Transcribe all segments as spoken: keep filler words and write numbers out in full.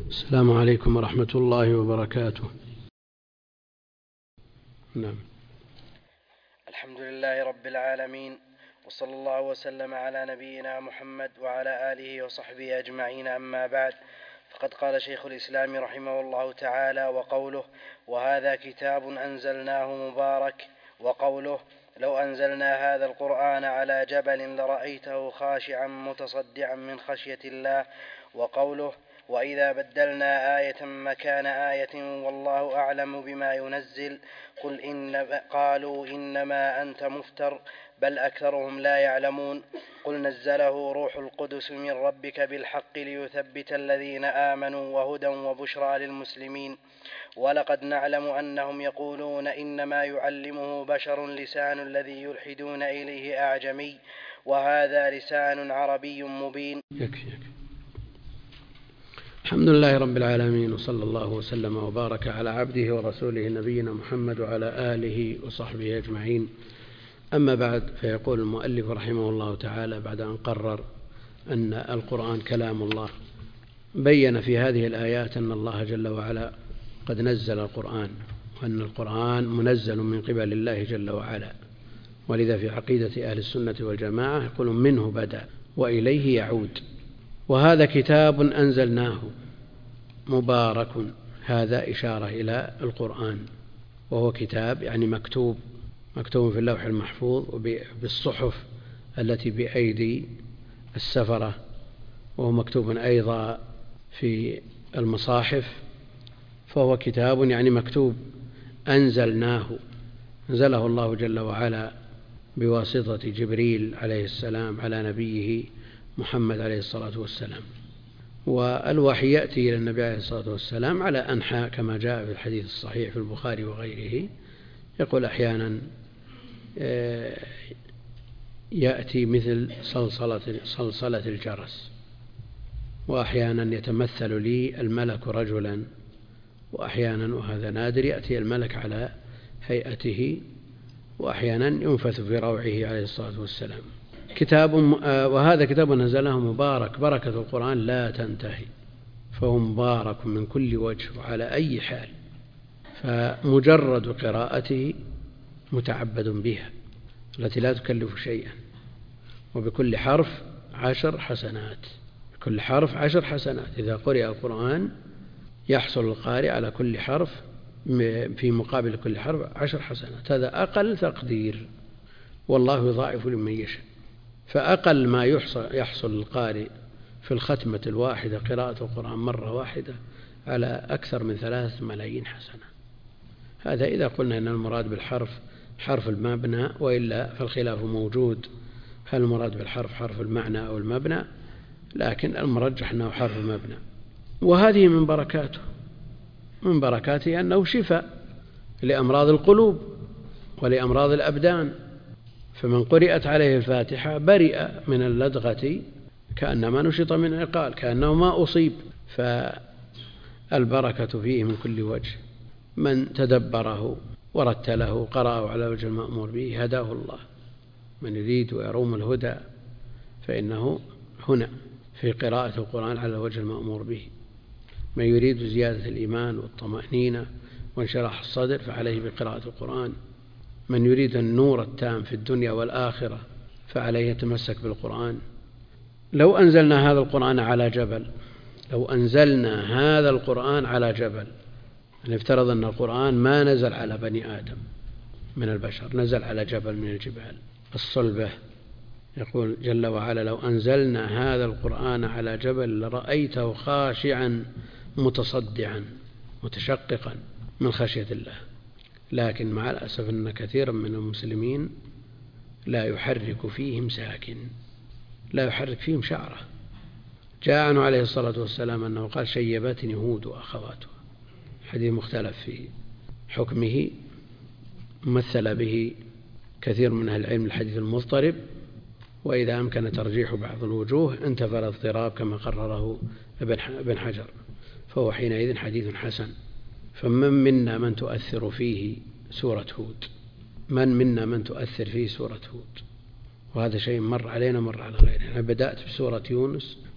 السلام عليكم ورحمة الله وبركاته. نعم. الحمد لله رب العالمين، وصلى الله وسلم على نبينا محمد وعلى آله وصحبه أجمعين، أما بعد، فقد قال شيخ الإسلام رحمه الله تعالى: وقوله: وهذا كتاب أنزلناه مبارك، وقوله: لو أنزلنا هذا القرآن على جبل لرأيته خاشعا متصدعا من خشية الله، وقوله: وإذا بدلنا آية مكان آية والله أعلم بما ينزل قل إن قالوا إنما أنت مفتر بل أكثرهم لا يعلمون قل نزله روح القدس من ربك بالحق ليثبت الذين آمنوا وهدى وبشرى للمسلمين ولقد نعلم أنهم يقولون إنما يعلمه بشر لسان الذي يلحدون إليه أعجمي وهذا لسان عربي مبين. يكفي يكفي. الحمد لله رب العالمين، وصلى الله وسلم وبارك على عبده ورسوله نبينا محمد وعلى آله وصحبه أجمعين، أما بعد، فيقول المؤلف رحمه الله تعالى بعد أن قرر أن القرآن كلام الله، بين في هذه الآيات أن الله جل وعلا قد نزل القرآن، وأن القرآن منزل من قبل الله جل وعلا، ولذا في عقيدة أهل السنة والجماعة يقولون منه بدأ وإليه يعود. وهذا كتاب أنزلناه مبارك، هذا إشارة إلى القرآن، وهو كتاب يعني مكتوب مكتوب في اللوح المحفوظ وبالصحف التي بأيدي السفرة، وهو مكتوب أيضا في المصاحف، فهو كتاب يعني مكتوب أنزلناه، أنزله الله جل وعلا بواسطة جبريل عليه السلام على نبيه محمد عليه الصلاة والسلام. والوحي يأتي إلى النبي عليه الصلاة والسلام على أنحاء كما جاء في الحديث الصحيح في البخاري وغيره، يقول أحيانا يأتي مثل صلصلة, صلصلة الجرس، وأحيانا يتمثل لي الملك رجلا، وأحيانا وهذا نادر يأتي الملك على هيئته، وأحيانا ينفث في روعه عليه الصلاة والسلام. كتاب وهذا كتاب نزله مبارك، بركة القرآن لا تنتهي، فهو مبارك من كل وجه وعلى أي حال، فمجرد قراءته متعبد بها التي لا تكلف شيئا، وبكل حرف عشر حسنات، بكل حرف عشر حسنات. إذا قرئ القرآن يحصل القارئ على كل حرف في مقابل كل حرف عشر حسنات، هذا أقل تقدير، والله يضاعف لمن يشاء. فأقل ما يحصل القارئ في الختمة الواحدة قراءة القرآن مرة واحدة على أكثر من ثلاث ملايين حسنة. هذا إذا قلنا أن المراد بالحرف حرف المبنى، وإلا فالخلاف موجود، هل المراد بالحرف حرف المعنى أو المبنى، لكن المرجح أنه حرف المبنى. وهذه من بركاته من بركاته أنه شفاء لأمراض القلوب ولأمراض الأبدان، فمن قرأت عليه الفاتحة برئ من اللدغة كأنما نشط من عقال، كأنه ما أصيب، فالبركة فيه من كل وجه. من تدبره ورتله قرأه على وجه المأمور به هداه الله. من يريد ويروم الهدى فإنه هنا في قراءة القرآن على وجه المأمور به. من يريد زيادة الإيمان والطمأنينة وانشراح الصدر فعليه بقراءة القرآن. من يريد النور التام في الدنيا والآخرة فعليه يتمسك بالقرآن. لو أنزلنا هذا القرآن على جبل لو أنزلنا هذا القرآن على جبل يعني افترض أن القرآن ما نزل على بني آدم من البشر، نزل على جبل من الجبال الصلبة. يقول جل وعلا: لو أنزلنا هذا القرآن على جبل لرأيته خاشعا متصدعا متشققا من خشية الله. لكن مع الأسف أن كثيرا من المسلمين لا يحرك فيهم ساكن، لا يحرك فيهم شعرة. جاء عنه عليه الصلاة والسلام أنه قال: شيبتني هود وأخواتها. حديث مختلف في حكمه، مثل به كثير من أهل العلم الحديث المضطرب، وإذا أمكن ترجيح بعض الوجوه انتفى الاضطراب كما قرره ابن حجر، فهو حينئذ حديث حسن. فمن منا من تؤثر فيه سورة هود، من منا من تؤثر فيه سورة هود، وهذا شيء مر علينا مر على غيرنا. أنا بدأت بسورة يونس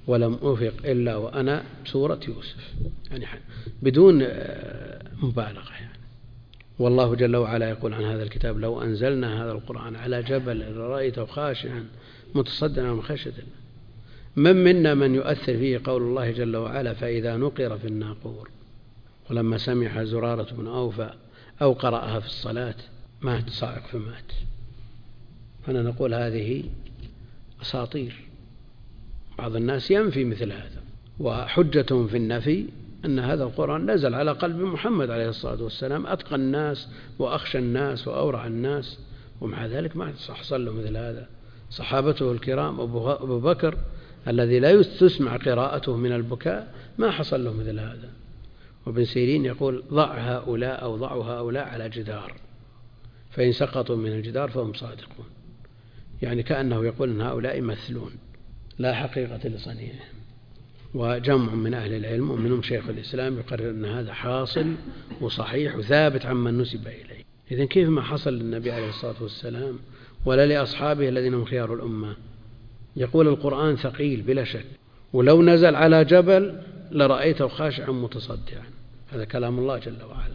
ولم أفق إلا وأنا سورة يوسف، يعني بدون مبالغة يعني. والله جل وعلا يقول عن هذا الكتاب: لو أنزلنا هذا القرآن على جبل لرأيته خاشعا متصدعا من خشية الله. من منا من يؤثر فيه قول الله جل وعلا: فإذا نقر في الناقور. ولما سمع زرارة بن أوفى أو قرأها في الصلاة مات صاعق فمات. فأنا نقول هذه أساطير. بعض الناس ينفي مثل هذا، وحجتهم في النفي أن هذا القرآن نزل على قلب محمد عليه الصلاة والسلام، أتقى الناس وأخشى الناس وأورع الناس، ومع ذلك ما حصل له مثل هذا. صحابته الكرام أبو بكر الذي لا تسمع قراءته من البكاء ما حصل له مثل هذا. وابن سيرين يقول: ضع هؤلاء أو ضعوا هؤلاء على جدار، فإن سقطوا من الجدار فهم صادقون. يعني كأنه يقول أن هؤلاء مثلون لا حقيقة لصنيعهم. وجمع من أهل العلم ومنهم شيخ الإسلام يقرر أن هذا حاصل وصحيح وثابت عمن نسب إليه. إذن كيف ما حصل للنبي عليه الصلاة والسلام ولا لأصحابه الذين هم خيار الأمة؟ يقول القرآن ثقيل بلا شك، ولو نزل على جبل لرأيته خاشعا متصدعا. هذا كلام الله جل وعلا.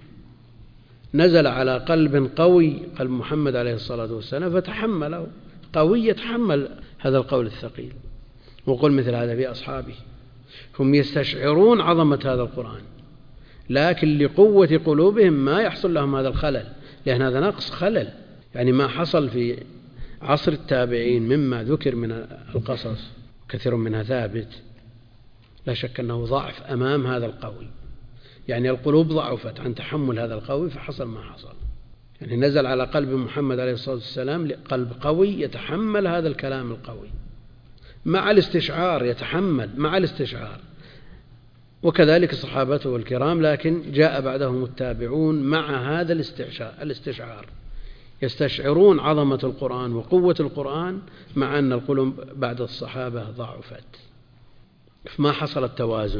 نزل على قلب قوي، قلب محمد عليه الصلاة والسلام، فتحمله. قوي يتحمل هذا القول الثقيل. وقل مثل هذا في أصحابه، هم يستشعرون عظمة هذا القرآن، لكن لقوة قلوبهم ما يحصل لهم هذا الخلل، لأن هذا نقص خلل. يعني ما حصل في عصر التابعين مما ذكر من القصص كثير منها ثابت، لا شك أنه ضعف أمام هذا القوي. يعني القلوب ضعفت عن تحمل هذا القوي فحصل ما حصل. يعني نزل على قلب محمد عليه الصلاة والسلام قلب قوي يتحمل هذا الكلام القوي مع الاستشعار، يتحمل مع الاستشعار. وكذلك صحابته الكرام، لكن جاء بعدهم التابعون مع هذا الاستشعار، يستشعرون عظمة القرآن وقوة القرآن مع أن القلوب بعد الصحابة ضعفت. ما حصل التوازن.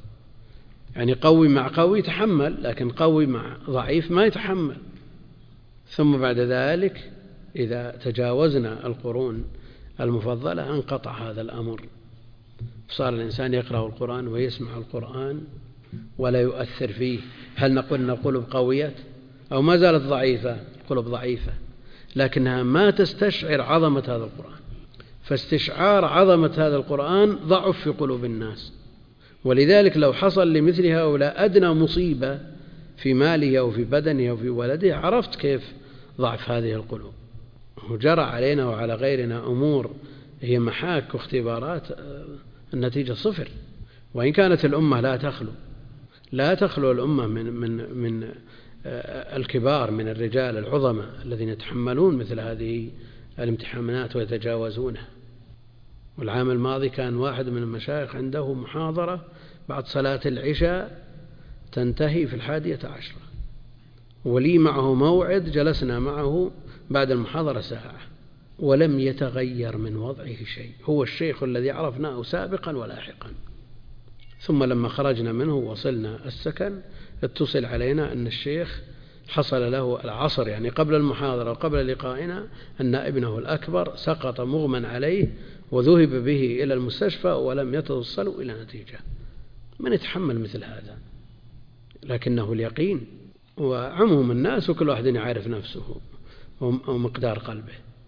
يعني قوي مع قوي يتحمل، لكن قوي مع ضعيف ما يتحمل. ثم بعد ذلك إذا تجاوزنا القرون المفضلة انقطع هذا الأمر، صار الإنسان يقرأ القرآن ويسمع القرآن ولا يؤثر فيه. هل نقول أن قلوب قوية أو ما زالت ضعيفة؟ قلوب ضعيفة، لكنها ما تستشعر عظمة هذا القرآن. فاستشعار عظمة هذا القرآن ضعف في قلوب الناس. ولذلك لو حصل لمثل هؤلاء أدنى مصيبة في ماله أو في بدنه أو في ولده عرفت كيف ضعف هذه القلوب. وجرى علينا وعلى غيرنا أمور هي محاك واختبارات النتيجة صفر. وإن كانت الأمة لا تخلو لا تخلو الأمة من من من الكبار من الرجال العظماء الذين يتحملون مثل هذه الامتحانات ويتجاوزونها. والعام الماضي كان واحد من المشايخ عنده محاضرة بعد صلاة العشاء تنتهي في الحادية عشرة، ولي معه موعد جلسنا معه بعد المحاضرة ساعة ولم يتغير من وضعه شيء. هو الشيخ الذي عرفناه سابقا ولاحقا. ثم لما خرجنا منه وصلنا السكن اتصل علينا أن الشيخ حصل له العصر، يعني قبل المحاضرة وقبل لقائنا، أن ابنه الأكبر سقط مغمى عليه وذهب به إلى المستشفى ولم يتوصلوا إلى نتيجة. من يتحمل مثل هذا؟ لكنه اليقين وعموم الناس وكل واحد يعرف نفسه ومقدار قلبه،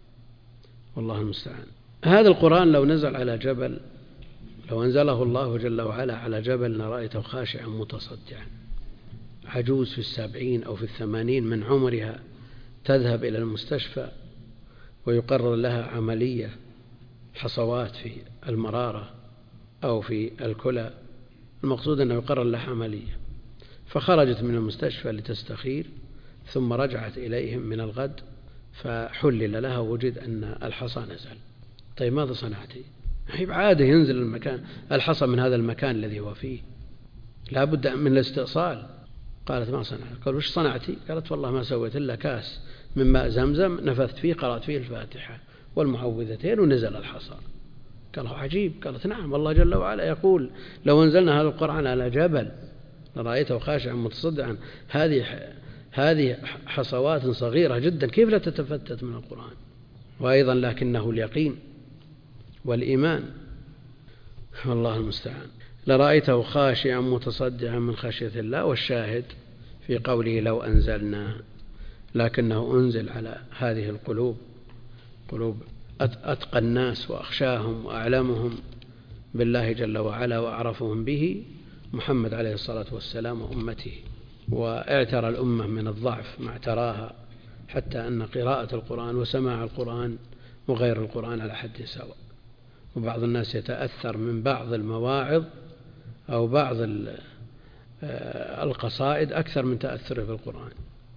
والله المستعان. هذا القرآن لو نزل على جبل، لو أنزله الله جل وعلا على جبل لرأيته خاشعا متصدعا. عجوز في السبعين أو في الثمانين من عمرها تذهب إلى المستشفى ويقرر لها عملية حصوات في المرارة أو في الكلى، المقصود أنه يقرر لها عملية، فخرجت من المستشفى لتستخير ثم رجعت إليهم من الغد فحلل لها وجد أن الحصى نزل. طيب ماذا صنعتي؟ هي بعاده ينزل المكان الحصى من هذا المكان الذي هو فيه، لا بد من الاستئصال. قالت ما صنعت. قال وش صنعتي؟ قالت والله ما سويت إلا كاس من ماء زمزم نفثت فيه قرأت فيه الفاتحة والمعوذتين ونزل الحصى. قال عجيب. قالت نعم، الله جل وعلا يقول لو أنزلنا هذا القرآن على جبل لرأيته خاشعا متصدعا. هذه هذه حصوات صغيرة جدا، كيف لا تتفتت من القرآن؟ وأيضا لكنه اليقين والإيمان. والله المستعان. لرأيته خاشعا متصدعا من خشية الله. والشاهد في قوله لو أنزلنا، لكنه أنزل على هذه القلوب، قلوب أتقى الناس وأخشاهم وأعلمهم بالله جل وعلا وأعرفهم به محمد عليه الصلاة والسلام وأمته. واعترى الأمة من الضعف ما اعتراها، حتى أن قراءة القرآن وسماع القرآن وغير القرآن على حد سواء. وبعض الناس يتأثر من بعض المواعظ أو بعض القصائد أكثر من تأثره بالقرآن.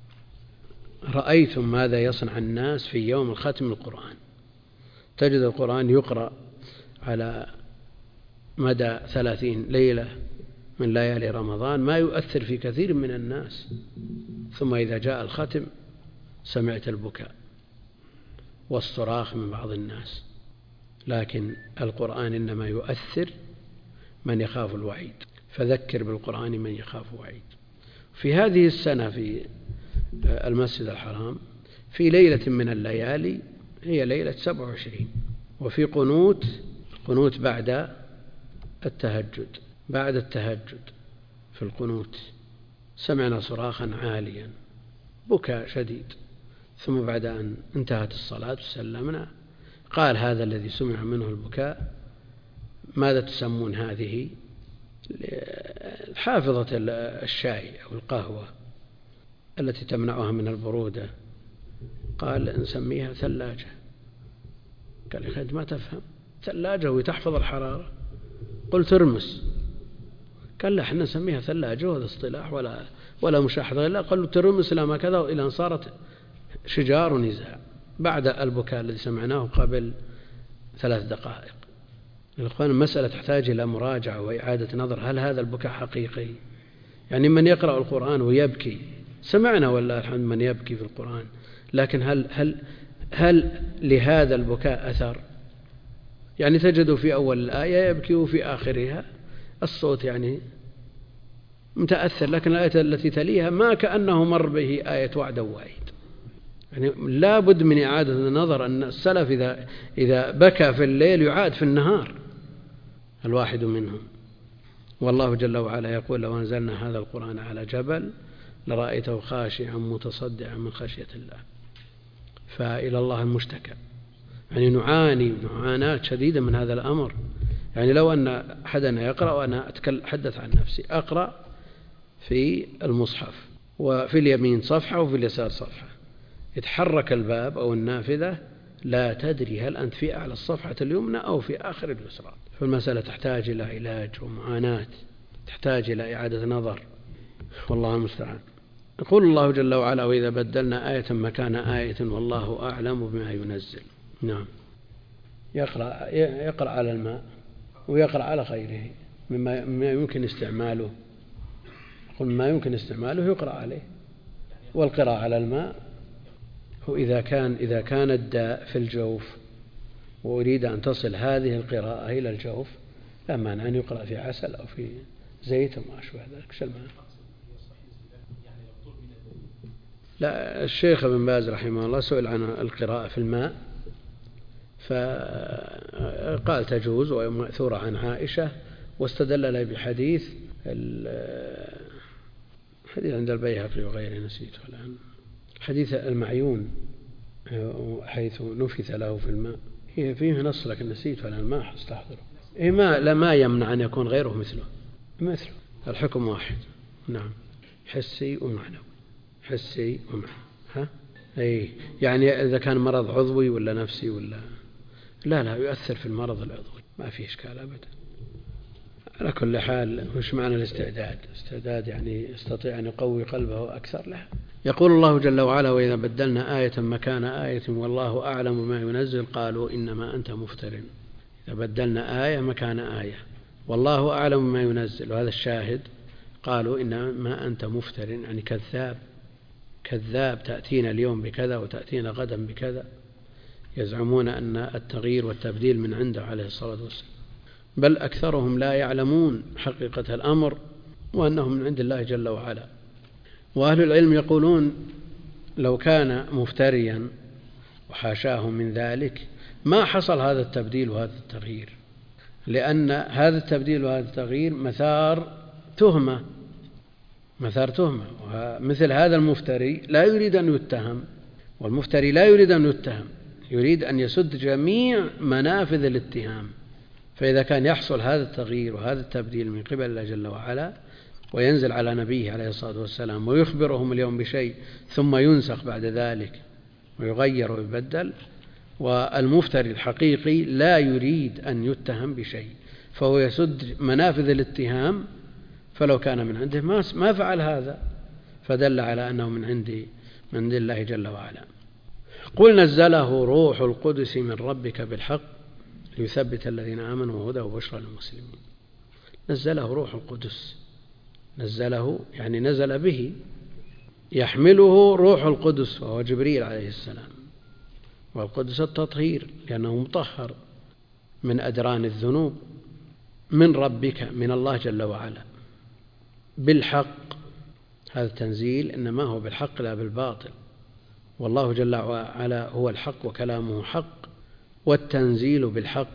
رأيتم ماذا يصنع الناس في يوم الختم القرآن. تجد القرآن يقرأ على مدى ثلاثين ليلة من ليالي رمضان ما يؤثر في كثير من الناس، ثم إذا جاء الختم سمعت البكاء والصراخ من بعض الناس. لكن القرآن إنما يؤثر من يخاف الوعيد، فذكر بالقرآن من يخاف وعيد. في هذه السنة في المسجد الحرام في ليلة من الليالي هي ليلة سبعة وعشرين، وفي قنوت قنوت بعد التهجد بعد التهجد في القنوت سمعنا صراخا عاليا، بكاء شديد. ثم بعد أن انتهت الصلاة وسلمنا قال هذا الذي سمع منه البكاء ماذا تسمون هذه؟ حافظة الشاي أو القهوة التي تمنعها من البرودة. قال نسميها ثلاجة. قال يا أخي أنت ما تفهم، ثلاجة وتحفظ الحرارة؟ قلت ترمس. قال لا احنا نسميها ثلاجة وهذا اصطلاح ولا ولا مشاحظة. لا قالوا ترمس لما كذا إلى أن صارت شجار ونزاع بعد البكاء الذي سمعناه قبل ثلاث دقائق. الإخوان المسألة تحتاج إلى مراجعة وإعادة نظر. هل هذا البكاء حقيقي؟ يعني من يقرأ القرآن ويبكي سمعنا والله الحمد من يبكي في القرآن، لكن هل هل هل لهذا البكاء أثر؟ يعني تجد في أول الآية يبكي وفي آخرها الصوت يعني متأثر، لكن الآية التي تليها ما كأنه مر به آية وعد ووعيد. يعني لا بد من إعادة النظر أن السلف إذا إذا بكى في الليل يعاد في النهار الواحد منهم. والله جل وعلا يقول لو أنزلنا هذا القرآن على جبل لرأيته خاشعا متصدعا من خشية الله. فإلى الله المشتكى. يعني نعاني معاناة شديدة من هذا الأمر. يعني لو أن أحدنا يقرأ، وأنا أتحدث عن نفسي، أقرأ في المصحف وفي اليمين صفحة وفي اليسار صفحة، يتحرك الباب أو النافذة لا تدري هل أنت في أعلى الصفحة اليمنى أو في آخر اليسرى. فالمسألة تحتاج إلى علاج ومعاناة، تحتاج إلى إعادة نظر، والله المستعان. يقول الله جل وعلا وإذا بدلنا آية مكان آية والله أعلم بما ينزل. نعم. يقرأ, يقرأ على الماء ويقرأ على غيره مما يمكن استعماله. يقول ما يمكن استعماله يقرأ عليه. والقراءة على الماء هو إذا كان إذا كان الداء في الجوف وأريد أن تصل هذه القراءة إلى الجوف لا مانع أن يقرأ في عسل أو في زيت وما أشبه ذلك. شو المعنى؟ لا، الشيخ ابن باز رحمه الله سئل عن القراءة في الماء فقال تجوز ومأثورة عن عائشة، واستدل له بحديث حديث عند البيهقي وغيره نسيته الآن، حديث المعيون حيث نفث له في الماء، هي فيه نص لكن نسيته الآن ما أستحضره. إيه ما لا ما يمنع أن يكون غيره مثله مثله الحكم واحد. نعم، حسي ومعنوي، حسي ومعنوي. ها أي يعني إذا كان مرض عضوي ولا نفسي ولا لا لا يؤثر في المرض العضوي ما فيه إشكال أبدا. على كل حال وش معنى الاستعداد؟ استعداد يعني يستطيع أن يقوي قلبه أكثر له. يقول الله جل وعلا وإذا بدلنا آية مكان آية والله أعلم بما ينزل قالوا إنما أنت مفتر. إذا بدلنا آية مكان آية والله أعلم بما ينزل، وهذا الشاهد. قالوا إنما أنت مفتر يعني كذاب كذاب، تأتينا اليوم بكذا وتأتينا غدا بكذا. يزعمون أن التغيير والتبديل من عنده عليه الصلاة والسلام، بل أكثرهم لا يعلمون حقيقة الأمر وأنهم من عند الله جل وعلا. وأهل العلم يقولون لو كان مفتريا وحاشاه من ذلك ما حصل هذا التبديل وهذا التغيير، لأن هذا التبديل وهذا التغيير مثار تهمة مثار تهمة مثل هذا المفتري لا يريد أن يتهم، والمفتري لا يريد أن يتهم، يريد أن يسد جميع منافذ الاتهام. فإذا كان يحصل هذا التغيير وهذا التبديل من قبل الله جل وعلا وينزل على نبيه عليه الصلاة والسلام ويخبرهم اليوم بشيء ثم ينسخ بعد ذلك ويغير ويبدل، والمفتري الحقيقي لا يريد أن يتهم بشيء، فهو يسد منافذ الاتهام، فلو كان من عنده ما فعل هذا، فدل على أنه من عند من عند الله جل وعلا. قل نزله روح القدس من ربك بالحق ليثبت الذين آمنوا وهدى وبشرى للمسلمين. نزله روح القدس، نزله يعني نزل به، يحمله روح القدس وهو جبريل عليه السلام، والقدس التطهير لأنه مطهر من أدران الذنوب، من ربك من الله جل وعلا بالحق. هذا التنزيل إنما هو بالحق لا بالباطل، والله جل وعلا هو الحق وكلامه حق، والتنزيل بالحق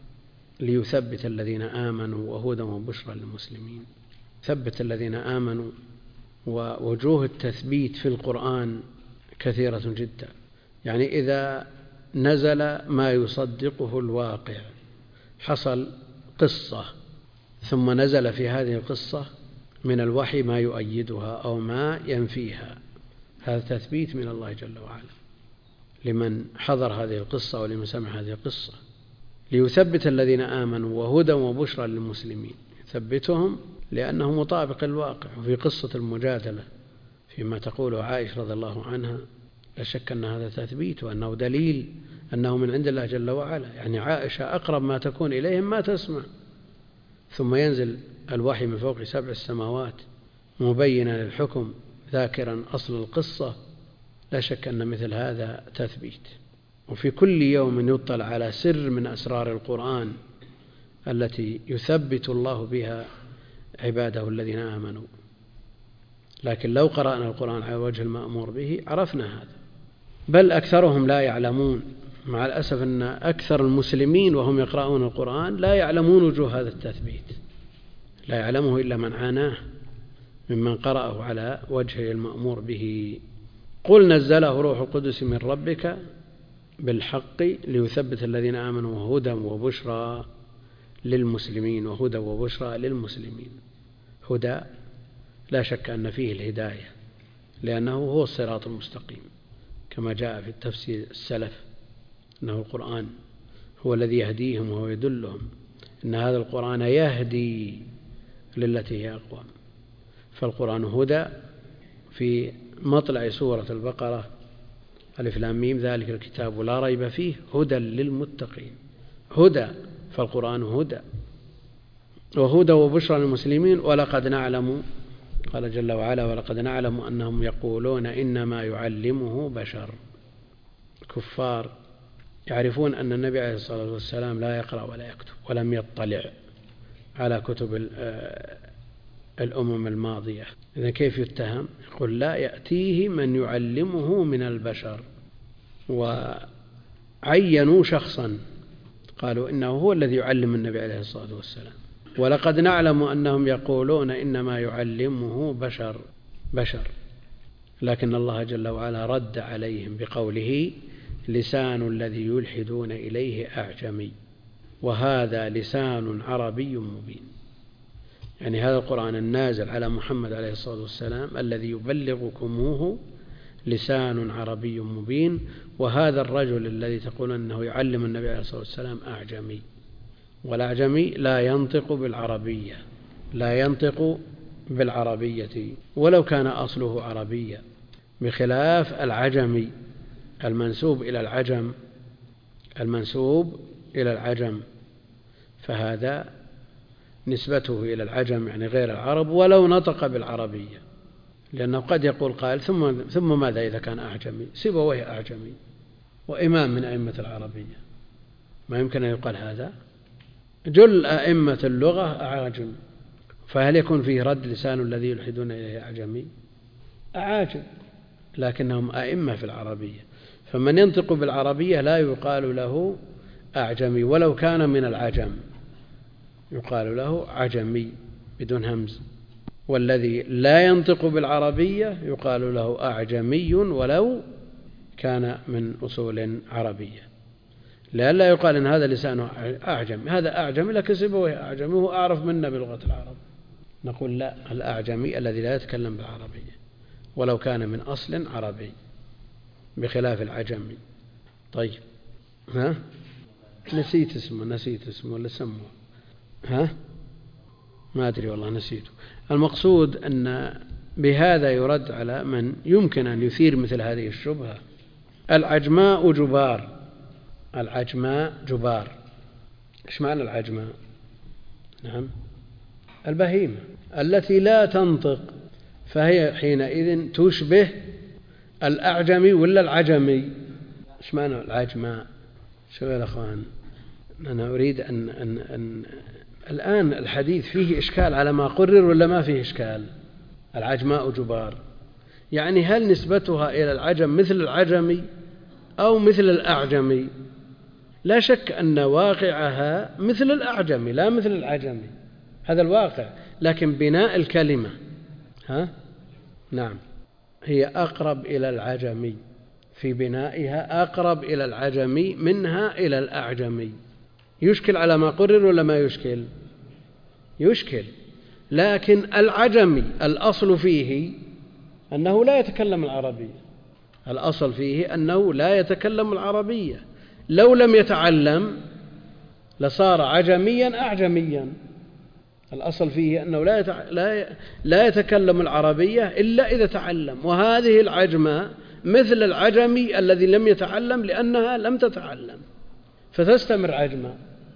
ليثبت الذين آمنوا وهدى وبشرى للمسلمين. ثبت الذين آمنوا، ووجوه التثبيت في القرآن كثيرة جدا. يعني إذا نزل ما يصدقه الواقع، حصل قصة ثم نزل في هذه القصة من الوحي ما يؤيدها أو ما ينفيها، هذا تثبيت من الله جل وعلا لمن حضر هذه القصة ولمن سمع هذه القصة، ليثبت الذين آمنوا وهدى وبشرى للمسلمين. يثبتهم لأنه مطابق الواقع. وفي قصة المجادلة فيما تقوله عائشة رضي الله عنها لا شك أن هذا تثبيت وأنه دليل أنه من عند الله جل وعلا. يعني عائشة أقرب ما تكون إليهم ما تسمع، ثم ينزل الوحي من فوق سبع السماوات مبينا للحكم ذاكرا أصل القصة. لا شك أن مثل هذا تثبيت. وفي كل يوم يطلع على سر من أسرار القرآن التي يثبت الله بها عباده الذين آمنوا. لكن لو قرأنا القرآن على وجه المأمور به عرفنا هذا، بل أكثرهم لا يعلمون. مع الأسف أن أكثر المسلمين وهم يقرؤون القرآن لا يعلمون وجوه هذا التثبيت، لا يعلمه إلا من عاناه ممن قرأه على وجه المأمور به. قل نزله روح القدس من ربك بالحق ليثبت الذين آمنوا وهدى وبشرى للمسلمين. وهدى وبشرى للمسلمين، هدى لا شك أن فيه الهداية لأنه هو الصراط المستقيم، كما جاء في التفسير السلف أنه القرآن هو الذي يهديهم وهو يدلهم، إن هذا القرآن يهدي للتي هي أقوم. فالقرآن هدى. في مطلع سورة البقرة ألف لام ميم ذلك الكتاب لا ريب فيه هدى للمتقين. هدى، فالقرآن هدى وهدى وبشرى للمسلمين. ولقد نعلم، قال جل وعلا ولقد نعلم أنهم يقولون إنما يعلمه بشر. كفار يعرفون أن النبي عليه الصلاة والسلام لا يقرأ ولا يكتب ولم يطلع على كتب الأمم الماضية. إذن كيف يتهم؟ يقول لا يأتيه من يعلمه من البشر. وعينوا شخصا قالوا إنه هو الذي يعلم النبي عليه الصلاة والسلام. ولقد نعلم أنهم يقولون إنما يعلمه بشر بشر لكن الله جل وعلا رد عليهم بقوله لسان الذي يلحدون إليه أعجمي وهذا لسان عربي مبين. يعني هذا القرآن النازل على محمد عليه الصلاة والسلام الذي يبلغكموه لسان عربي مبين، وهذا الرجل الذي تقول أنه يعلم النبي عليه الصلاة والسلام أعجمي، والأعجمي لا ينطق بالعربية لا ينطق بالعربية ولو كان أصله عربيا، بخلاف العجمي المنسوب إلى العجم المنسوب إلى العجم فهذا نسبته إلى العجم يعني غير العرب ولو نطق بالعربية، لأنه قد يقول قائل ثم, ثم ماذا إذا كان أعجمي؟ سيبويه أعجمي وإمام من أئمة العربية، ما يمكن أن يقال هذا. جل أئمة اللغة أعاجم، فهل يكون فيه رد لسان الذي يلحدون إليه أعجمي؟ أعاجم، لكنهم أئمة في العربية، فمن ينطق بالعربية لا يقال له أعجمي ولو كان من العجم، يقال له عجمي بدون همز، والذي لا ينطق بالعربية يقال له أعجمي ولو كان من أصول عربية، لئلا يقال إن هذا لسانه أعجمي، هذا أعجمي لكن سيبويه أعجمي وهو أعرف منا بلغة العرب. نقول لا، الأعجمي الذي لا يتكلم بالعربية ولو كان من أصل عربي، بخلاف العجمي. طيب، ها نسيت اسمه نسيت اسمه ولا سموه، ها ما أدري والله نسيته. المقصود أن بهذا يرد على من يمكن أن يثير مثل هذه الشبهة. العجماء جبار، العجماء جبار. إيش معنى العجماء؟ نعم، البهيمة التي لا تنطق، فهي حينئذ تشبه الأعجمي ولا العجمي؟ إيش معنى العجماء؟ شو يا أخوان، أنا أريد أن, أن, أن الآن الحديث فيه إشكال على ما قرر ولا ما فيه إشكال؟ العجماء جبار، يعني هل نسبتها إلى العجم مثل العجمي أو مثل الأعجمي؟ لا شك أن واقعها مثل الأعجمي لا مثل العجمي، هذا الواقع، لكن بناء الكلمة ها نعم هي أقرب إلى العجمي، في بنائها أقرب إلى العجمي منها إلى الأعجمي. يشكل على ما قرر ولا ما يشكل؟ يشكل، لكن العجمي الأصل فيه أنه لا يتكلم العربية، الأصل فيه أنه لا يتكلم العربية، لو لم يتعلم لصار عجميا أعجميا. الأصل فيه أنه لا, يتع... لا, ي... لا يتكلم العربية إلا إذا تعلم، وهذه العجمة مثل العجمي الذي لم يتعلم لأنها لم تتعلم فتستمر عجمة.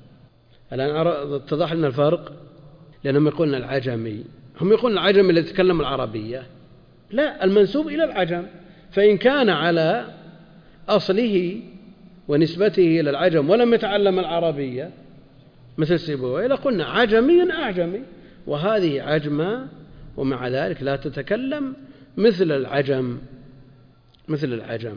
الآن اتضح لنا الفرق، لأنهم يقولون العجمي، هم يقولون العجمي الذي يتكلم العربية، لا، المنسوب إلى العجم، فإن كان على أصله ونسبته إلى العجم ولم يتعلم العربية مثل سيبويه لقلنا عجمي أعجمي، وهذه عجمة ومع ذلك لا تتكلم مثل العجم، مثل العجم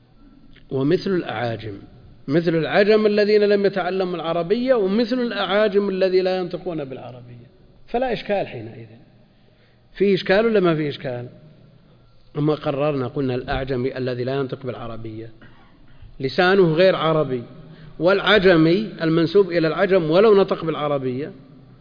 ومثل الأعاجم، مثل العجم الذين لم يتعلموا العربية ومثل الأعاجم الذي لا ينطقون بالعربية، فلا إشكال حينئذ. فيه إشكال ولا ما فيه إشكال؟ أما قررنا قلنا الأعجمي الذي لا ينطق بالعربية لسانه غير عربي، والعجمي المنسوب إلى العجم ولو نطق بالعربية،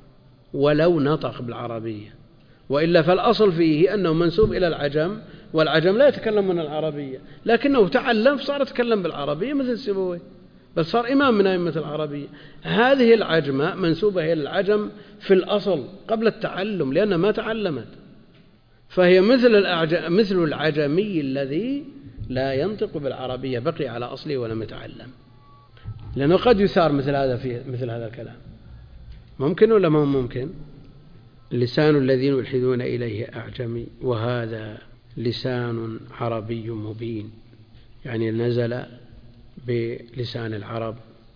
ولو نطق بالعربية، وإلا فالأصل فيه أنه منسوب إلى العجم، والعجم لا يتكلم من العربية، لكنه تعلم فصار يتكلم بالعربية مثل سيبويه، بل صار إمام من أئمة العربية. هذه العجمة منسوبة إلى العجم في الأصل قبل التعلم لأنها ما تعلمت، فهي مثل الأعجم مثل العجمي الذي لا ينطق بالعربية، بقي على أصله ولم يتعلم. لأنه قد يثار مثل هذا في مثل هذا الكلام، ممكن ولا ما ممكن؟ لسان الذين يلحدون إليه أعجمي وهذا لسان عربي مبين، يعني نزل بلسان العرب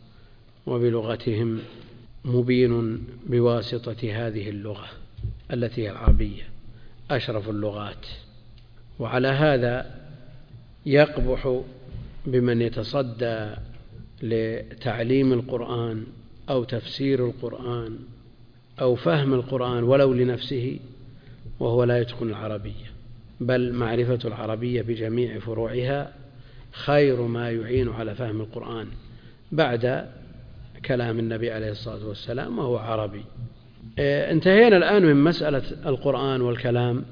وبلغتهم، مبين بواسطة هذه اللغة التي هي العربية أشرف اللغات. وعلى هذا يقبح بمن يتصدى لتعليم القرآن أو تفسير القرآن أو فهم القرآن ولو لنفسه وهو لا يتقن العربية، بل معرفة العربية بجميع فروعها خير ما يعين على فهم القرآن بعد كلام النبي عليه الصلاة والسلام وهو عربي. انتهينا الآن من مسألة القرآن والكلام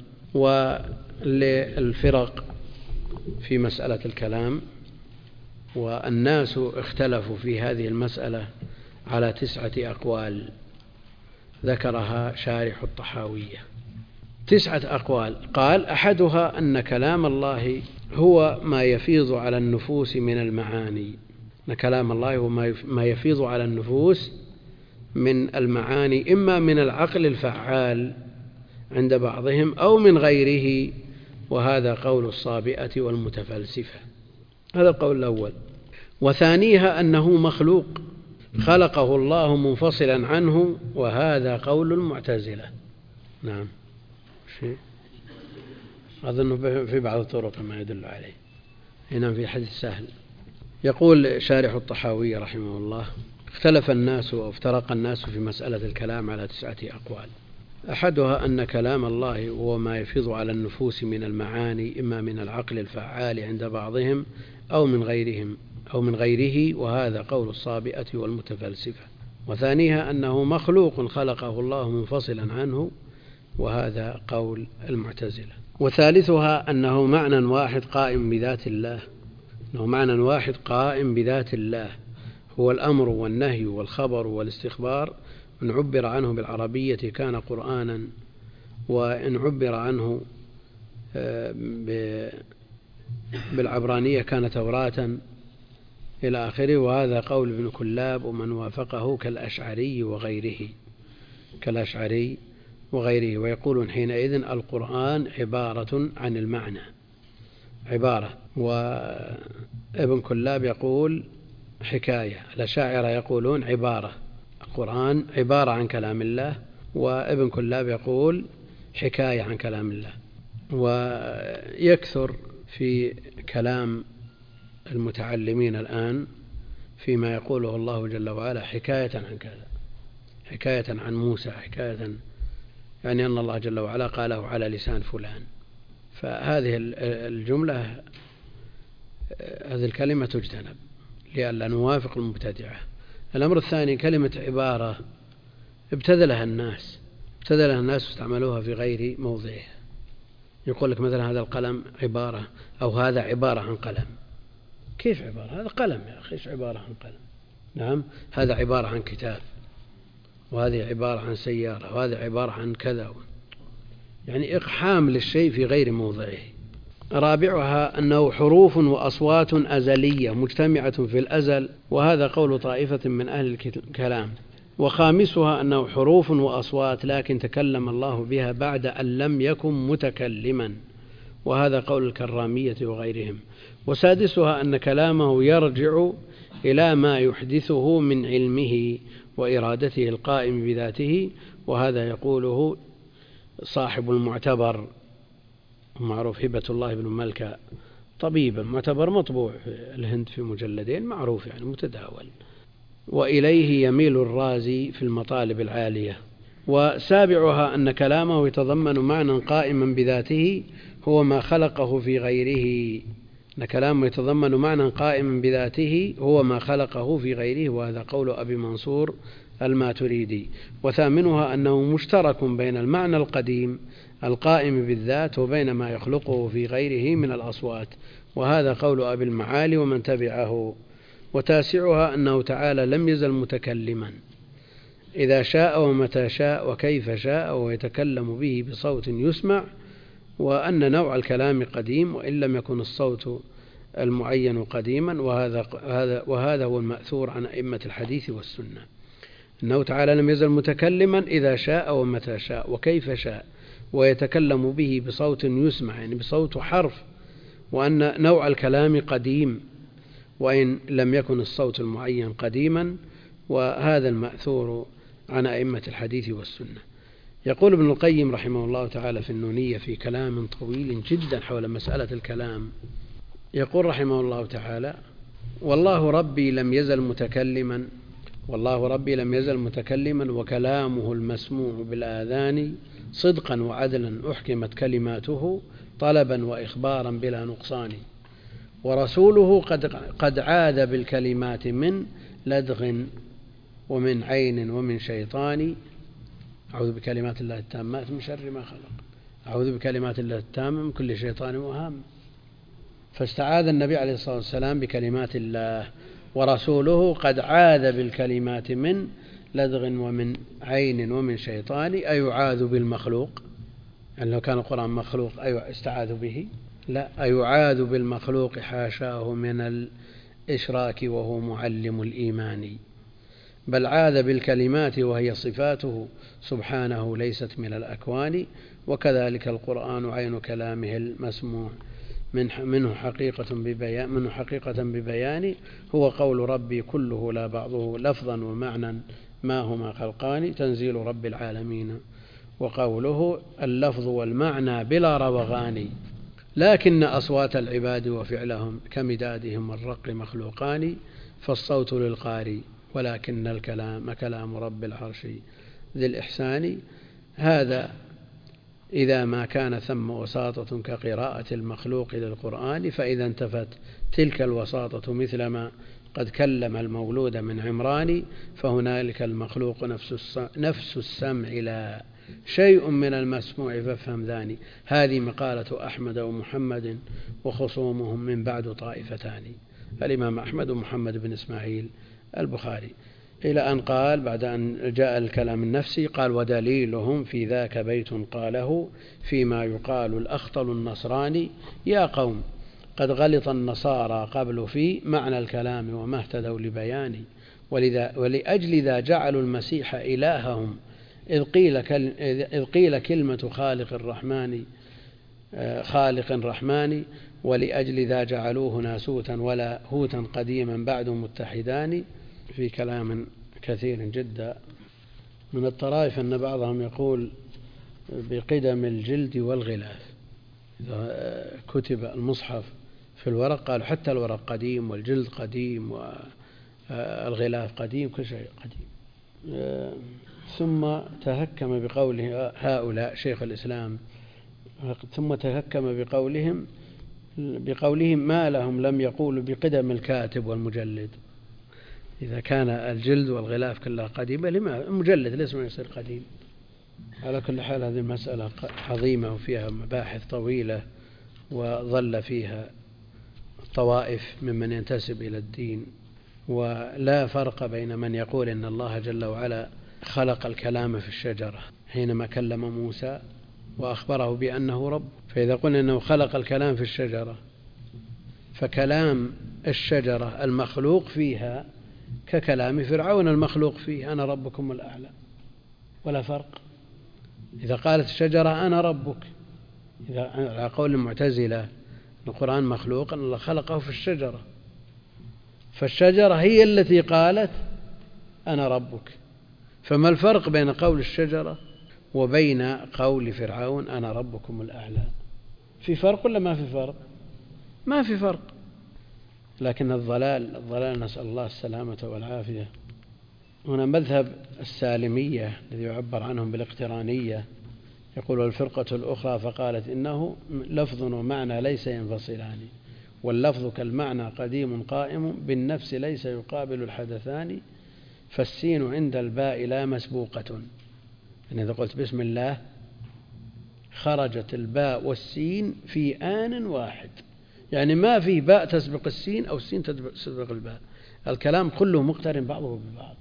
وللفرق في مسألة الكلام، والناس اختلفوا في هذه المسألة على تسعة أقوال ذكرها شارح الطحاوية، تسعة أقوال. قال: أحدها أن كلام الله هو ما يفيض على النفوس من المعاني، أن كلام الله هو ما يفيض على النفوس من المعاني، إما من العقل الفعال عند بعضهم أو من غيره، وهذا قول الصابئة والمتفلسفة، هذا القول الأول. وثانيها أنه مخلوق خلقه الله منفصلا عنه، وهذا قول المعتزلة. نعم، شيء أظن في بعض الطرق ما يدل عليه هنا في حديث سهل. يقول شارح الطحاوي رحمه الله: اختلف الناس وافترق الناس في مسألة الكلام على تسعة أقوال. أحدها أن كلام الله هو ما يفيض على النفوس من المعاني، إما من العقل الفعال عند بعضهم أو من غيرهم أو من غيره، وهذا قول الصابئة والمتفلسفة. وثانيها أنه مخلوق خلقه الله منفصلا عنه، وهذا قول المعتزلة. وثالثها أنه معنى واحد قائم بذات الله، أنه معنى واحد قائم بذات الله، هو الأمر والنهي والخبر والاستخبار. إن عبر عنه بالعربية كان قرآنا، وإن عبر عنه بالعبرانية كان توراة إلى آخره. وهذا قول ابن كلاب ومن وافقه كالأشعري وغيره كالأشعري وغيره ويقولون حينئذ القرآن عبارة عن المعنى، عبارة. وابن كلاب يقول حكاية، الأشاعرة يقولون عبارة، القرآن عبارة عن كلام الله، وابن كلاب يقول حكاية عن كلام الله. ويكثر في كلام المتعلمين الآن فيما يقوله الله جل وعلا حكاية عن كذا، حكاية عن موسى، حكاية يعني أن الله جل وعلا قاله على لسان فلان. فهذه الجملة، هذه الكلمة تجتنب لئلا نوافق المبتدعة. الأمر الثاني كلمة عبارة ابتذلها الناس ابتذلها الناس واستعملوها في غير موضعها. يقول لك مثلا هذا القلم عبارة، أو هذا عبارة عن قلم. كيف عبارة؟ هذا قلم يا أخي، إيش عبارة عن قلم؟ نعم، هذا عبارة عن كتاب، وهذه عبارة عن سيارة، وهذا عبارة عن كذا، يعني إقحام للشيء في غير موضعه. رابعها أنه حروف وأصوات أزلية مجتمعة في الأزل، وهذا قول طائفة من أهل الكلام. وخامسها أنه حروف وأصوات لكن تكلم الله بها بعد أن لم يكن متكلما، وهذا قول الكرامية وغيرهم. وسادسها أن كلامه يرجع إلى ما يحدثه من علمه وإرادته القائم بذاته، وهذا يقوله صاحب المعتبر معروف هبة الله بن ملكة، طبيبا معتبر مطبوع في الهند في مجلدين، معروف يعني متداول. وإليه يميل الرازي في المطالب العالية. وسابعها أن كلامه يتضمن معنى قائما بذاته هو ما خلقه في غيره، أن كلامه يتضمن معنى قائما بذاته هو ما خلقه في غيره، وهذا قول أبي منصور الماتريدي. وثامنها أنه مشترك بين المعنى القديم القائم بالذات وبين ما يخلقه في غيره من الأصوات، وهذا قول أبي المعالي ومن تبعه. وتاسعها أنه تعالى لم يزل متكلما إذا شاء ومتى شاء وكيف شاء، ويتكلم به بصوت يسمع، وأن نوع الكلام قديم وإن لم يكن الصوت المعين قديما، وهذا, وهذا هو المأثور عن أئمة الحديث والسنة، أنه تعالى لم يزل متكلما إذا شاء ومتى شاء وكيف شاء، ويتكلم به بصوت يسمع يعني بصوت حرف، وأن نوع الكلام قديم وإن لم يكن الصوت المعين قديما، وهذا المأثور عن أئمة الحديث والسنة. يقول ابن القيم رحمه الله تعالى في النونية في كلام طويل جدا حول مسألة الكلام، يقول رحمه الله تعالى: والله ربي لم يزل متكلما والله ربي لم يزل متكلما وكلامه المسموع بالآذان صدقا وعدلا أحكمت كلماته طلبا وإخبارا بلا نقصان، ورسوله قد, قد عاد بالكلمات من لدغ ومن عين ومن شيطان. أعوذ بكلمات الله التامات من شر ما خلق، أعوذ بكلمات الله التامة من كل شيطان وهام. فاستعاذ النبي عليه الصلاة والسلام بكلمات الله، ورسوله قد عاذ بالكلمات من لدغ ومن عين ومن شيطان. أيعاذ بالمخلوق؟ يعني لو كان القرآن مخلوق أي استعاذ به؟ لا، أيعاذ بالمخلوق حاشاه من الإشراك وهو معلم الإيمان، بل عاذ بالكلمات وهي صفاته سبحانه ليست من الأكوان. وكذلك القرآن عين كلامه المسموع منه حقيقة ببيان منه حقيقة ببيان هو قول ربي كله لا بعضه لفظا ومعنى ما هما خلقان تنزيل رب العالمين. وقوله اللفظ والمعنى بلا روغان، لكن أصوات العباد وفعلهم كمدادهم والرق مخلوقان، فالصوت للقاري ولكن الكلام كلام رب العرش ذي الإحسان. هذا إذا ما كان ثم وساطة كقراءة المخلوق للقرآن، فإذا انتفت تلك الوساطة مثلما قد كلم المولود من عمران، فهنالك المخلوق نفس السمع لا شيء من المسموع فافهم ذاني. هذه مقالة أحمد ومحمد وخصومهم من بعد طائفتان، الإمام أحمد ومحمد بن إسماعيل البخاري، إلى أن قال بعد أن جاء الكلام النفسي قال: ودليلهم في ذاك بيت قاله فيما يقال الأخطل النصراني، يا قوم قد غلط النصارى قبل في معنى الكلام وما اهتدوا لبياني، ولذا ولأجل ذا جعلوا المسيح إلههم، إذ قيل, إذ قيل كلمة خالق الرحمن خالق الرحمن، ولأجل ذا جعلوه ناسوتا ولا هوتا قديما بعد متحدان. في كلام كثير جدا من الطرائف أن بعضهم يقول بقدم الجلد والغلاف، إذا كتب المصحف في الورق قالوا حتى الورق قديم والجلد قديم والغلاف قديم، كل شيء قديم. ثم تهكم بقوله هؤلاء شيخ الإسلام، ثم تهكم بقولهم بقولهم ما لهم لم يقولوا بقدم الكاتب والمجلد. إذا كان الجلد والغلاف كلها قديمة لما المجلد ليس ما يصير قديم؟ على كل حال هذه المسألة عظيمة وفيها مباحث طويلة، وظل فيها طوائف ممن ينتسب إلى الدين. ولا فرق بين من يقول إن الله جل وعلا خلق الكلام في الشجرة حينما كلم موسى وأخبره بأنه رب، فإذا قلنا أنه خلق الكلام في الشجرة فكلام الشجرة المخلوق فيها ككلام فرعون المخلوق فيه أنا ربكم الأعلى، ولا فرق. إذا قالت الشجرة أنا ربك، إذا على قول المعتزلة القرآن مخلوق، أن الله خلقه في الشجرة، فالشجرة هي التي قالت أنا ربك. فما الفرق بين قول الشجرة وبين قول فرعون أنا ربكم الأعلى؟ في فرق ولا ما في فرق؟ ما في فرق. لكن الضلال الضلال نسأل الله السلامة والعافية. هنا مذهب السالمية الذي يعبر عنهم بالاقترانية، يقول الفرقة الأخرى فقالت إنه لفظ ومعنى ليس ينفصلان، واللفظ كالمعنى قديم قائم بالنفس ليس يقابل الحدثان، فالسين عند الباء لا مسبوقة. يعني إذا قلت بسم الله خرجت الباء والسين في آن واحد، يعني ما في باء تسبق السين أو السين تسبق الباء، الكلام كله مقترن بعضه ببعض.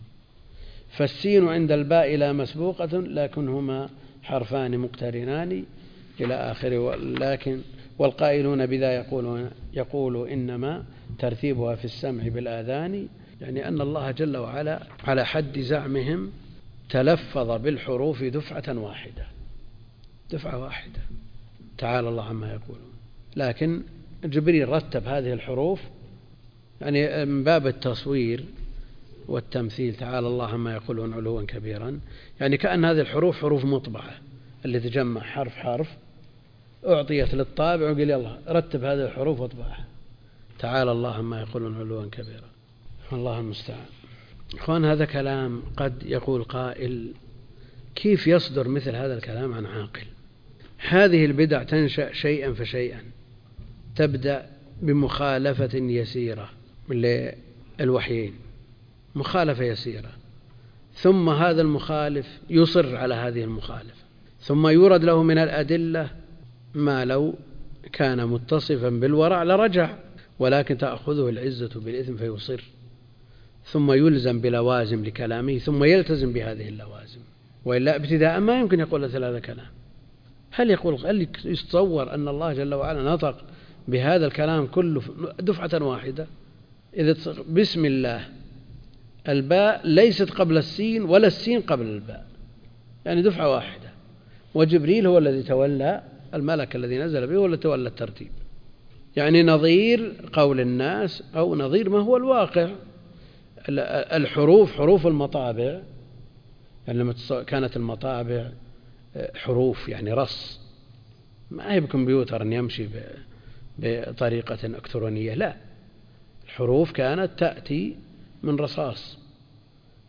فالسين عند الباء لا مسبوقة لكنهما حرفان مقترنان إلى آخره. لكن والقائلون بذا يقولون يقول إنما ترتيبها في السمع بالآذان، يعني أن الله جل وعلا على حد زعمهم تلفظ بالحروف دفعة واحدة دفعة واحدة تعالى الله عما يقولون. لكن جبريل رتب هذه الحروف يعني من باب التصوير والتمثيل، تعالى الله عما يقولون علوا كبيرا، يعني كأن هذه الحروف حروف مطبعة اللي تجمع حرف حرف أعطيت للطابع وقال يلا رتب هذه الحروف واطبعها، تعالى الله عما يقولون علوا كبيرا. الله المستعان. إخوان هذا كلام قد يقول قائل كيف يصدر مثل هذا الكلام عن عاقل؟ هذه البدع تنشأ شيئا فشيئا، تبدأ بمخالفة يسيرة للوحيين، مخالفة يسيرة، ثم هذا المخالف يصر على هذه المخالفة، ثم يورد له من الأدلة ما لو كان متصفا بالورع لرجع، ولكن تأخذه العزة بالإثم فيصر، ثم يلزم بلوازم لكلامه ثم يلتزم بهذه اللوازم، وإلا ابتداء ما يمكن يقول مثل هذا الكلام. هل يقول هل يتصور أن الله جل وعلا نطق بهذا الكلام كله دفعة واحدة؟ إذا بسم الله الباء ليست قبل السين ولا السين قبل الباء، يعني دفعة واحدة، وجبريل هو الذي تولى، الملك الذي نزل به هو الذي تولى الترتيب، يعني نظير قول الناس أو نظير ما هو الواقع. الحروف حروف المطابع، يعني لما كانت المطابع حروف يعني رص، ما هي بكمبيوتر أن يمشي بطريقة إلكترونية، لا، الحروف كانت تأتي من رصاص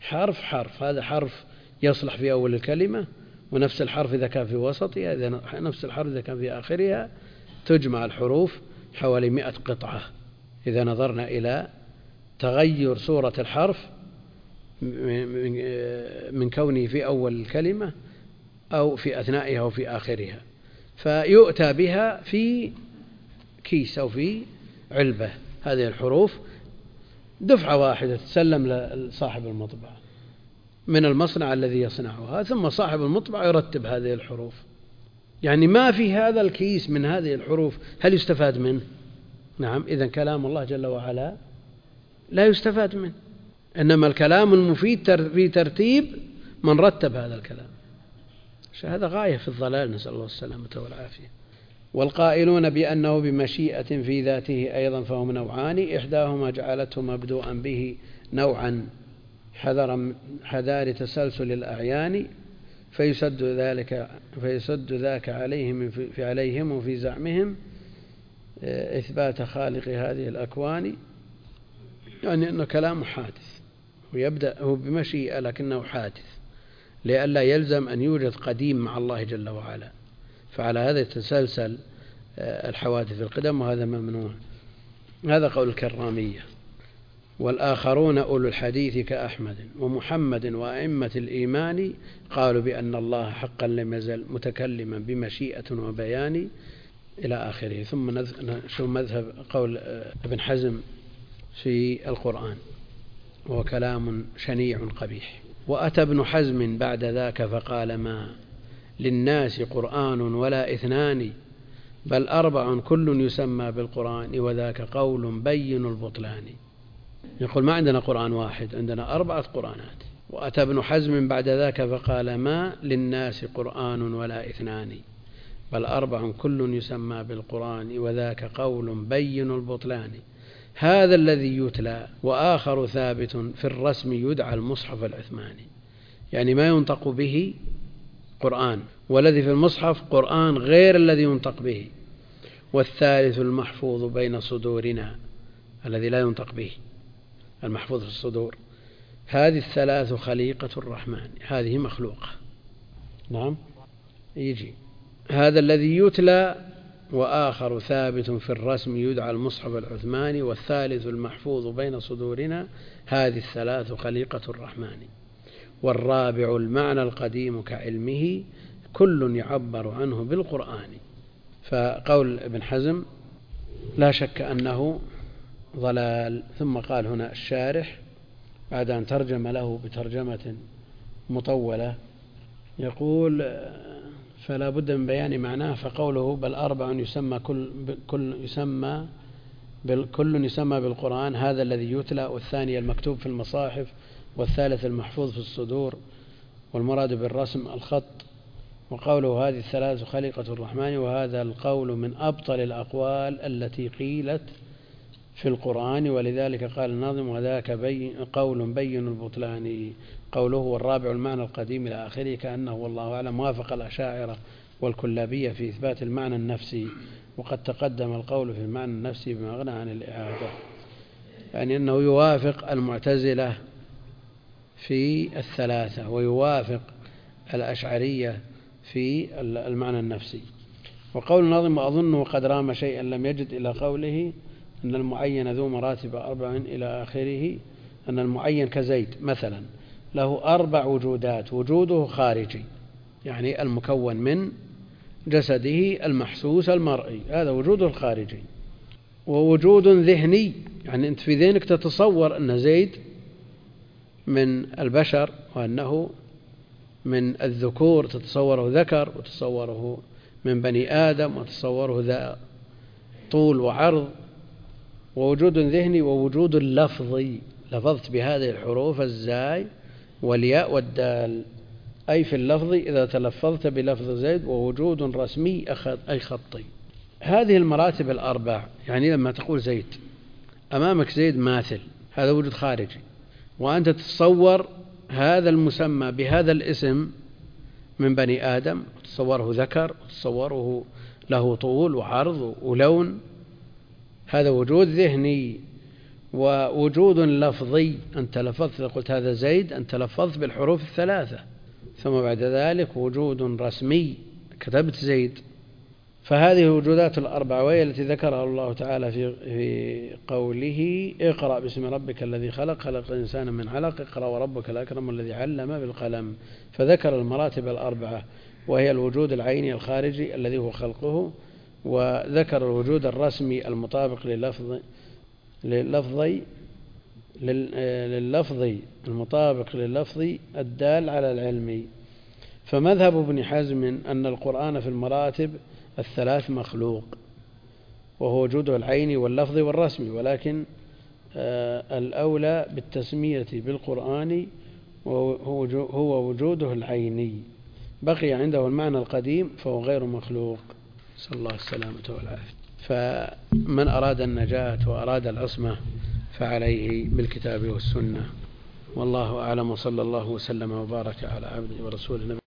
حرف حرف، هذا حرف يصلح في أول الكلمة، ونفس الحرف إذا كان في وسطها، إذا نفس الحرف إذا كان في آخرها. تجمع الحروف حوالي مئة قطعة إذا نظرنا إلى تغير صورة الحرف من كونه في أول الكلمة أو في أثنائها أو في آخرها، فيؤتى بها في كيس أو في علبة. هذه الحروف دفعة واحدة تسلم لصاحب المطبعة من المصنع الذي يصنعها، ثم صاحب المطبعة يرتب هذه الحروف. يعني ما في هذا الكيس من هذه الحروف هل يستفاد منه؟ نعم. إذن كلام الله جل وعلا لا يستفاد منه، إنما الكلام المفيد في ترتيب من رتب هذا الكلام. هذا غاية في الضلال، نسأل الله السلامة والعافية. والقائلون بأنه بمشيئة في ذاته أيضا فهم نوعان، إحداهما جعلته مبدوءا به نوعا حذر حذار تسلسل الأعيان، فيسد ذلك فيسد ذاك عليهم في عليهم وفي زعمهم إثبات خالق هذه الأكوان. يعني أنه كلام حادث، ويبدأ هو بمشيئة لكنه حادث، لئلا يلزم أن يوجد قديم مع الله جل وعلا، فعلى هذا يتسلسل الحوادث القدم، وهذا ممنوع. هذا قول الكرامية. والآخرون أولو الحديث كأحمد ومحمد وأئمة الإيمان قالوا بأن الله حقا لم يزل متكلما بمشيئة وبيان إلى آخره. ثم نشوف مذهب قول ابن حزم في القرآن، وهو كلام شنيع قبيح. وأتى ابن حزم بعد ذاك فقال ما للناس قرآن ولا إثنان، بل أربع كل يسمى بالقرآن وذاك قول بين البطلان. يقول ما عندنا قرآن واحد، عندنا أربعة قرآنات. وأتى ابن حزم بعد ذاك فقال ما للناس قرآن ولا إثنان، بل أربع كل يسمى بالقرآن وذاك قول بين البطلان. هذا الذي يتلى وآخر ثابت في الرسم يدعى المصحف العثماني. يعني ما ينطق به قرآن، والذي في المصحف قرآن غير الذي ينطق به. والثالث المحفوظ بين صدورنا، الذي لا ينطق به، المحفوظ في الصدور. هذه الثلاث خليقة الرحمن، هذه مخلوقة. نعم يجي هذا الذي يتلى وآخر ثابت في الرسم يدعى المصحف العثماني، والثالث المحفوظ بين صدورنا، هذه الثلاث خليقة الرحمن. والرابع المعنى القديم كعلمه، كل يعبر عنه بالقرآن. فقول ابن حزم لا شك أنه ضلال. ثم قال هنا الشارح بعد أن ترجم له بترجمة مطولة، يقول فلا بد من بيان معناه. فقوله بل أربع يسمى كل, كل يسمى كل يسمى بالقرآن، هذا الذي يتلى، والثاني المكتوب في المصاحف، والثالث المحفوظ في الصدور، والمراد بالرسم الخط. وقوله هذه الثلاث خليقة الرحمن، وهذا القول من أبطل الأقوال التي قيلت في القرآن، ولذلك قال الناظم وذاك بي قول بين البطلان. قوله والرابع المعنى القديم إلى آخره، كأنه والله أعلم وافق الأشاعرة والكلابية في إثبات المعنى النفسي، وقد تقدم القول في المعنى النفسي بما أغنى عن الإعادة. يعني أنه يوافق المعتزلة في الثلاثة، ويوافق الأشعرية في المعنى النفسي. وقول الناظم أظنه قد رام شيئا لم يجد إلى قوله أن المعين ذو مراتب أربع إلى آخره، أن المعين كزيد مثلا له أربع وجودات، وجوده خارجي يعني المكون من جسده المحسوس المرئي، هذا وجوده الخارجي. ووجود ذهني، يعني أنت في ذهنك تتصور أن زيد من البشر، وأنه من الذكور تتصوره ذكر، وتصوره من بني آدم، وتصوره ذا طول وعرض. ووجود ذهني ووجود لفظي، لفظت بهذه الحروف الزاي والياء والدال، أي في اللفظ إذا تلفظت بلفظ زيد. ووجود رسمي أي خطي. هذه المراتب الأربع، يعني لما تقول زيد أمامك زيد ماثل، هذا وجود خارجي، وأنت تتصور هذا المسمى بهذا الاسم من بني آدم، وتصوره ذكر، وتصوره له طول وعرض ولون، هذا وجود ذهني. ووجود لفظي، أنت لفظت قلت هذا زيد، أنت لفظت بالحروف الثلاثة، ثم بعد ذلك وجود رسمي كتبت زيد. فهذه الوجودات الأربعة وهي التي ذكرها الله تعالى في في قوله اقرأ باسم ربك الذي خلق خلق الإنسان من علق اقرأ وربك الأكرم الذي علم بالقلم. فذكر المراتب الأربعة وهي الوجود العيني الخارجي الذي هو خلقه، وذكر الوجود الرسمي المطابق لللفظ لللفظي لللفظ المطابق لللفظ الدال على العلم. فمذهب ابن حزم أن القرآن في المراتب الثلاث مخلوق، وهو وجوده العيني واللفظي والرسمي، ولكن الأولى بالتسمية بالقرآن هو وجوده العيني، بقي عنده المعنى القديم فهو غير مخلوق، صلى الله السلامة والعافية. فمن أراد النجاة وأراد العصمة فعليه بالكتاب والسنة، والله أعلم، وصلى الله وسلم وبارك على عبده ورسوله.